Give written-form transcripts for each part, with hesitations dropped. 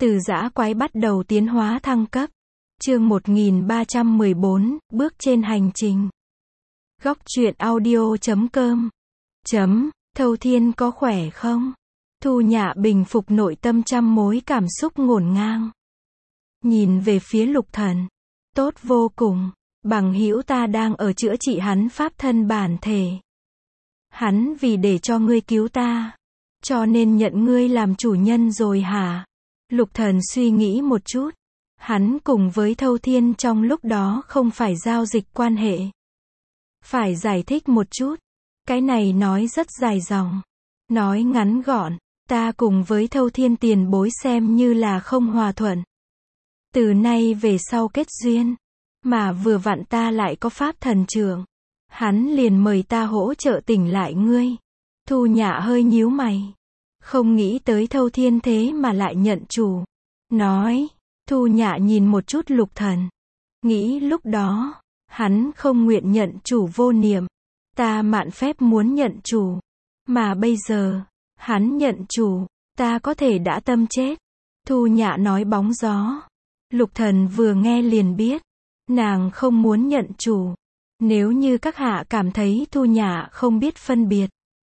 Từ dã quái bắt đầu tiến hóa thăng cấp. Chương 1314, bước trên hành trình. Góc truyện audio.com. Thâu Thiên có khỏe không? Thu Nhạ bình phục nội tâm trăm mối cảm xúc ngổn ngang. Nhìn về phía Lục Thần. Tốt vô cùng, bằng hữu ta đang ở chữa trị hắn pháp thân bản thể. Hắn vì để cho ngươi cứu ta, cho nên nhận ngươi làm chủ nhân rồi hả? Lục Thần suy nghĩ một chút. Hắn cùng với Thâu Thiên trong lúc đó không phải giao dịch quan hệ. Phải giải thích một chút. Cái này nói rất dài dòng. Nói ngắn gọn, ta cùng với Thâu Thiên tiền bối xem như là không hòa thuận. Từ nay về sau kết duyên, mà vừa vặn ta lại có pháp thần trưởng. Hắn liền mời ta hỗ trợ tỉnh lại ngươi. Thu Nhạ hơi nhíu mày. Không nghĩ tới Thâu Thiên thế mà lại nhận chủ. Nói, Thu Nhạ nhìn một chút Lục Thần. Nghĩ lúc đó, hắn không nguyện nhận chủ vô niệm. Ta mạn phép muốn nhận chủ. Mà bây giờ, hắn nhận chủ, ta có thể đã tâm chết. Thu Nhạ nói bóng gió. Lục Thần vừa nghe liền biết. Nàng không muốn nhận chủ. Nếu như các hạ cảm thấy Thu Nhạ không biết phân biệt,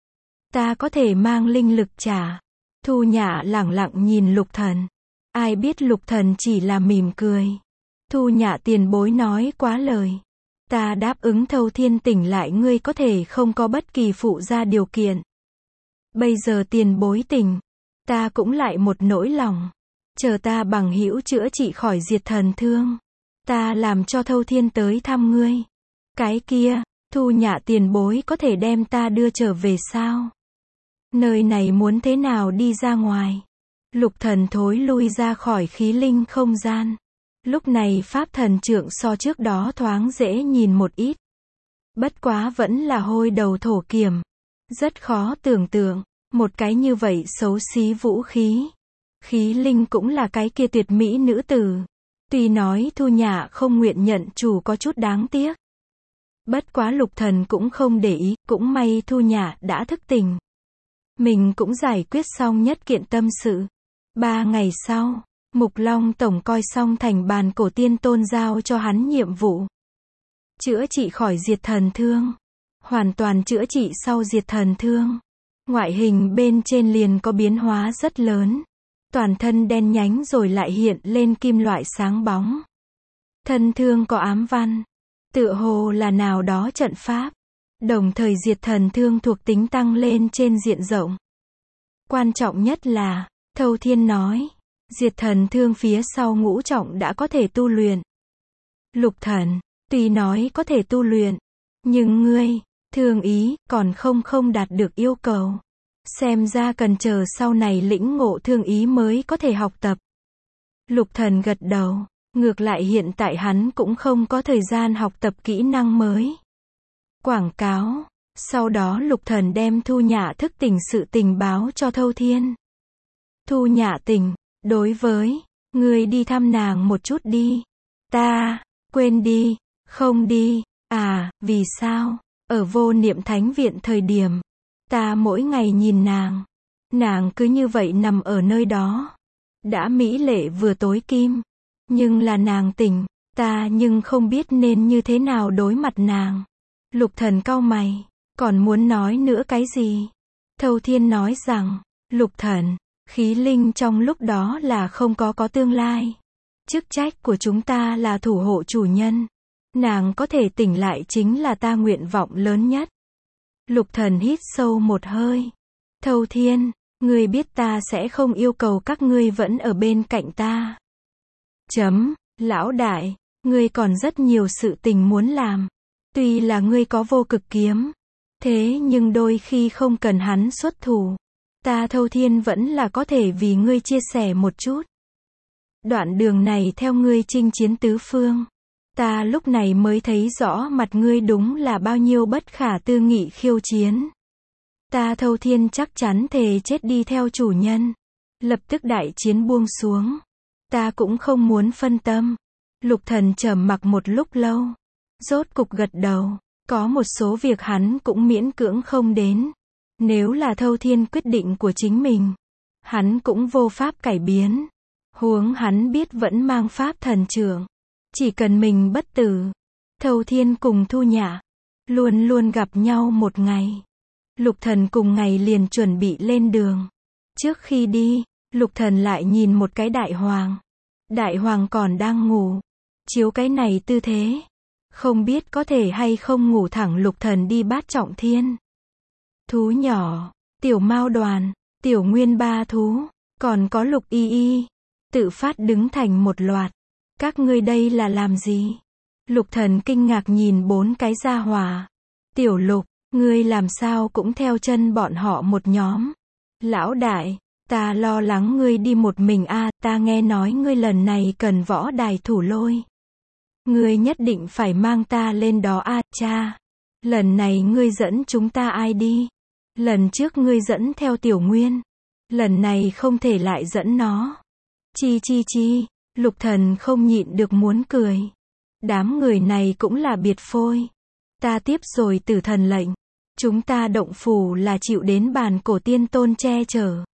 ta có thể mang linh lực trả. Thu Nhạ lẳng lặng nhìn Lục Thần. Ai biết Lục Thần chỉ là mỉm cười. Thu Nhạ tiền bối nói quá lời. Ta đáp ứng Thâu Thiên tỉnh lại ngươi có thể không có bất kỳ phụ gia điều kiện. Bây giờ tiền bối tỉnh, ta cũng lại một nỗi lòng. Chờ ta bằng hữu chữa trị khỏi diệt thần thương, ta làm cho Thâu Thiên tới thăm ngươi. Cái kia, Thu Nhạ tiền bối có thể đem ta đưa trở về sao? Nơi này muốn thế nào đi ra ngoài? Lục Thần thối lui ra khỏi khí linh không gian. Lúc này pháp thần trưởng so trước đó thoáng dễ nhìn một ít. Bất quá vẫn là hôi đầu thổ kiểm. Rất khó tưởng tượng, một cái như vậy xấu xí vũ khí. Khí linh cũng là cái kia tuyệt mỹ nữ tử. Tuy nói Thu Nhạ không nguyện nhận chủ có chút đáng tiếc. Bất quá Lục Thần cũng không để ý, cũng may Thu Nhạ đã thức tỉnh. Mình cũng giải quyết xong nhất kiện tâm sự. 3 ngày sau, Mục Long tổng coi xong thành bàn cổ tiên tôn giao cho hắn nhiệm vụ. Chữa trị khỏi diệt thần thương. Hoàn toàn chữa trị sau diệt thần thương. Ngoại hình bên trên liền có biến hóa rất lớn. Toàn thân đen nhánh rồi lại hiện lên kim loại sáng bóng. Thân thương có ám văn. Tựa hồ là nào đó trận pháp. Đồng thời diệt thần thương thuộc tính tăng lên trên diện rộng. Quan trọng nhất là, Thâu Thiên nói, diệt thần thương phía sau ngũ trọng đã có thể tu luyện. Lục Thần, tuy nói có thể tu luyện, nhưng ngươi, thương ý, còn không đạt được yêu cầu. Xem ra cần chờ sau này lĩnh ngộ thương ý mới có thể học tập. Lục Thần gật đầu, ngược lại hiện tại hắn cũng không có thời gian học tập kỹ năng mới. Quảng cáo, sau đó Lục Thần đem Thu Nhạ thức tỉnh sự tình báo cho Thâu Thiên. Thu Nhạ tỉnh, đối với, ngươi đi thăm nàng một chút đi. Ta, quên đi, không đi, vì sao? Ở vô niệm thánh viện thời điểm, ta mỗi ngày nhìn nàng cứ như vậy nằm ở nơi đó. Đã mỹ lệ vừa tối kim, nhưng là nàng tỉnh, ta nhưng không biết nên như thế nào đối mặt nàng. Lục Thần cau mày, còn muốn nói nữa cái gì? Thâu Thiên nói rằng, Lục Thần, khí linh trong lúc đó là không có tương lai. Chức trách của chúng ta là thủ hộ chủ nhân. Nàng có thể tỉnh lại chính là ta nguyện vọng lớn nhất. Lục Thần hít sâu một hơi. Thâu Thiên, ngươi biết ta sẽ không yêu cầu các ngươi vẫn ở bên cạnh ta. Lão đại, ngươi còn rất nhiều sự tình muốn làm. Tuy là ngươi có vô cực kiếm, thế nhưng đôi khi không cần hắn xuất thủ. Ta Thâu Thiên vẫn là có thể vì ngươi chia sẻ một chút. Đoạn đường này theo ngươi chinh chiến tứ phương. Ta lúc này mới thấy rõ mặt ngươi đúng là bao nhiêu bất khả tư nghị khiêu chiến. Ta Thâu Thiên chắc chắn thề chết đi theo chủ nhân. Lập tức đại chiến buông xuống. Ta cũng không muốn phân tâm. Lục Thần trầm mặc một lúc lâu. Rốt cục gật đầu. Có một số việc hắn cũng miễn cưỡng không đến. Nếu là Thâu Thiên quyết định của chính mình, hắn cũng vô pháp cải biến. Huống hắn biết vẫn mang pháp thần trưởng. Chỉ cần mình bất tử. Thâu Thiên cùng Thu Nhã luôn luôn gặp nhau một ngày. Lục Thần cùng ngày liền chuẩn bị lên đường. Trước khi đi, Lục Thần lại nhìn một cái đại hoàng. Đại hoàng còn đang ngủ. Chiếu cái này tư thế, không biết có thể hay không ngủ thẳng. Lục Thần đi Bát Trọng Thiên. Thú nhỏ, Tiểu Mao Đoàn, Tiểu Nguyên ba thú, còn có Lục Y Y, tự phát đứng thành một loạt. Các ngươi đây là làm gì? Lục Thần kinh ngạc nhìn 4 cái gia hỏa. Tiểu Lục, ngươi làm sao cũng theo chân bọn họ một nhóm? Lão đại, ta lo lắng ngươi đi một mình a, ta nghe nói ngươi lần này cần võ đài thủ lôi. Ngươi nhất định phải mang ta lên đó a, cha. Lần này ngươi dẫn chúng ta ai đi? Lần trước ngươi dẫn theo Tiểu Nguyên. Lần này không thể lại dẫn nó. Chi chi chi, Lục Thần không nhịn được muốn cười. Đám người này cũng là biệt phôi. Ta tiếp rồi Tử Thần lệnh. Chúng ta động phủ là chịu đến bàn cổ tiên tôn che chở.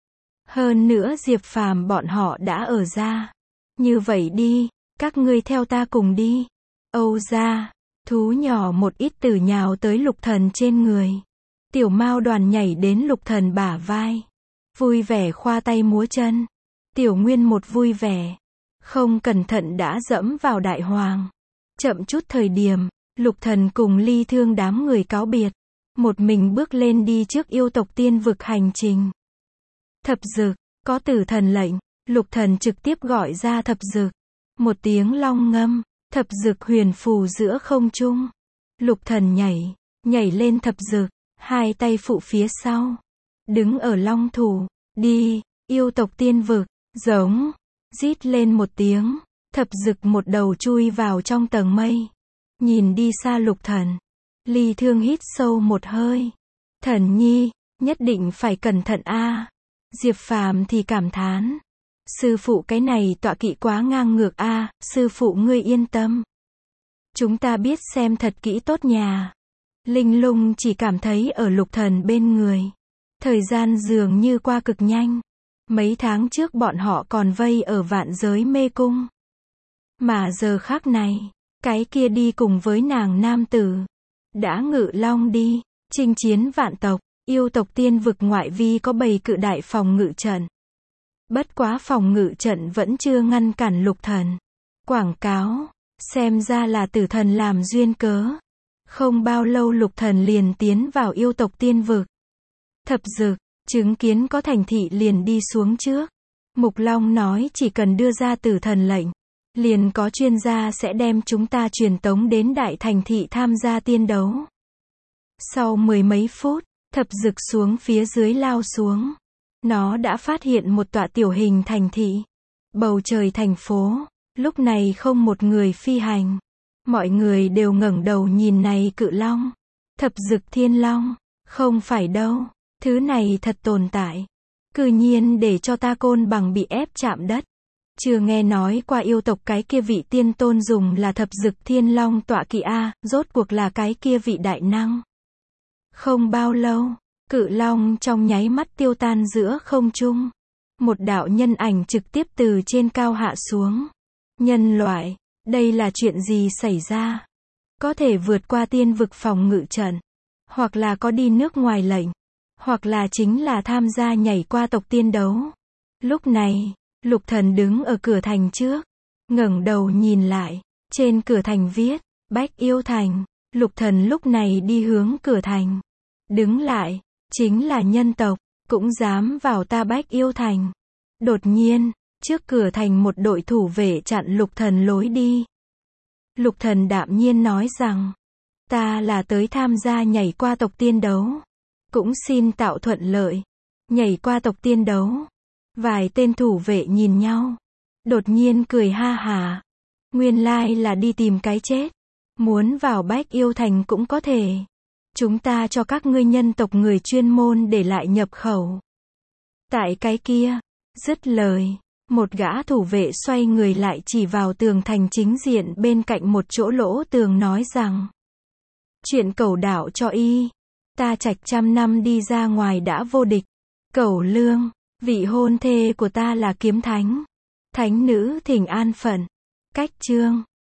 Hơn nữa Diệp Phàm bọn họ đã ở ra. Như vậy đi, các ngươi theo ta cùng đi. Âu gia, thú nhỏ một ít từ nhào tới Lục Thần trên người. Tiểu Mao Đoàn nhảy đến Lục Thần bả vai. Vui vẻ khoa tay múa chân. Tiểu Nguyên một vui vẻ. Không cẩn thận đã dẫm vào đại hoàng. Chậm chút thời điểm, Lục Thần cùng Ly Thương đám người cáo biệt. Một mình bước lên đi trước yêu tộc tiên vực hành trình. Thập Dực, có Tử Thần lệnh, Lục Thần trực tiếp gọi ra Thập Dực. Một tiếng long ngâm, Thập Dực huyền phù giữa không trung. Lục Thần nhảy lên Thập Dực, hai tay phụ phía sau. Đứng ở long thủ, đi, yêu tộc tiên vực, giống, rít lên một tiếng. Thập Dực một đầu chui vào trong tầng mây. Nhìn đi xa Lục Thần. Ly Thương hít sâu một hơi. Thần nhi, nhất định phải cẩn thận a. Diệp Phàm thì cảm thán. Sư phụ cái này tọa kỵ quá ngang ngược a, sư phụ ngươi yên tâm. Chúng ta biết xem thật kỹ tốt nhà. Linh Lung chỉ cảm thấy ở Lục Thần bên người. Thời gian dường như qua cực nhanh. Mấy tháng trước bọn họ còn vây ở Vạn Giới Mê Cung. Mà giờ khắc này, cái kia đi cùng với nàng nam tử. Đã ngự long đi, chinh chiến vạn tộc, yêu tộc tiên vực ngoại vi có bầy cự đại phòng ngự trận. Bất quá phòng ngự trận vẫn chưa ngăn cản Lục Thần. Quảng cáo, xem ra là Tử Thần làm duyên cớ. Không bao lâu Lục Thần liền tiến vào yêu tộc tiên vực. Thập Dực, chứng kiến có thành thị liền đi xuống trước. Mục Long nói chỉ cần đưa ra Tử Thần lệnh, liền có chuyên gia sẽ đem chúng ta truyền tống đến đại thành thị tham gia tiên đấu. Sau 10 mấy phút, Thập Dực xuống phía dưới lao xuống. Nó đã phát hiện một tọa tiểu hình thành thị. Bầu trời thành phố, lúc này không một người phi hành. Mọi người đều ngẩng đầu nhìn này cự long. Thập Dực Thiên Long, không phải đâu, thứ này thật tồn tại. Cư nhiên để cho ta Côn Bằng bị ép chạm đất. Chưa nghe nói qua yêu tộc cái kia vị tiên tôn dùng là Thập Dực Thiên Long tọa kỵ a, rốt cuộc là cái kia vị đại năng. Không bao lâu, cự long trong nháy mắt tiêu tan giữa không trung. Một đạo nhân ảnh trực tiếp từ trên cao hạ xuống. Nhân loại, đây là chuyện gì xảy ra? Có thể vượt qua tiên vực phòng ngự trận, hoặc là có đi nước ngoài lệnh, hoặc là chính là tham gia nhảy qua tộc tiên đấu. Lúc này, Lục Thần đứng ở cửa thành trước, ngẩng đầu nhìn lại, trên cửa thành viết, Bách Yêu Thành. Lục Thần lúc này đi hướng cửa thành. Đứng lại, chính là nhân tộc, cũng dám vào ta Bách Yêu Thành. Đột nhiên, trước cửa thành một đội thủ vệ chặn Lục Thần lối đi. Lục Thần đạm nhiên nói rằng, ta là tới tham gia nhảy qua tộc tiên đấu. Cũng xin tạo thuận lợi. Nhảy qua tộc tiên đấu. Vài tên thủ vệ nhìn nhau. Đột nhiên cười ha hả. Nguyên lai là đi tìm cái chết. Muốn vào Bách Yêu Thành cũng có thể. Chúng ta cho các ngươi nhân tộc người chuyên môn để lại nhập khẩu. Tại cái kia, dứt lời, một gã thủ vệ xoay người lại chỉ vào tường thành chính diện bên cạnh một chỗ lỗ tường nói rằng, chuyện Cẩu đạo cho y, ta Trạch 100 năm đi ra ngoài đã vô địch. Cẩu Lương, vị hôn thê của ta là kiếm thánh. Thánh nữ thỉnh an phận. Cách chương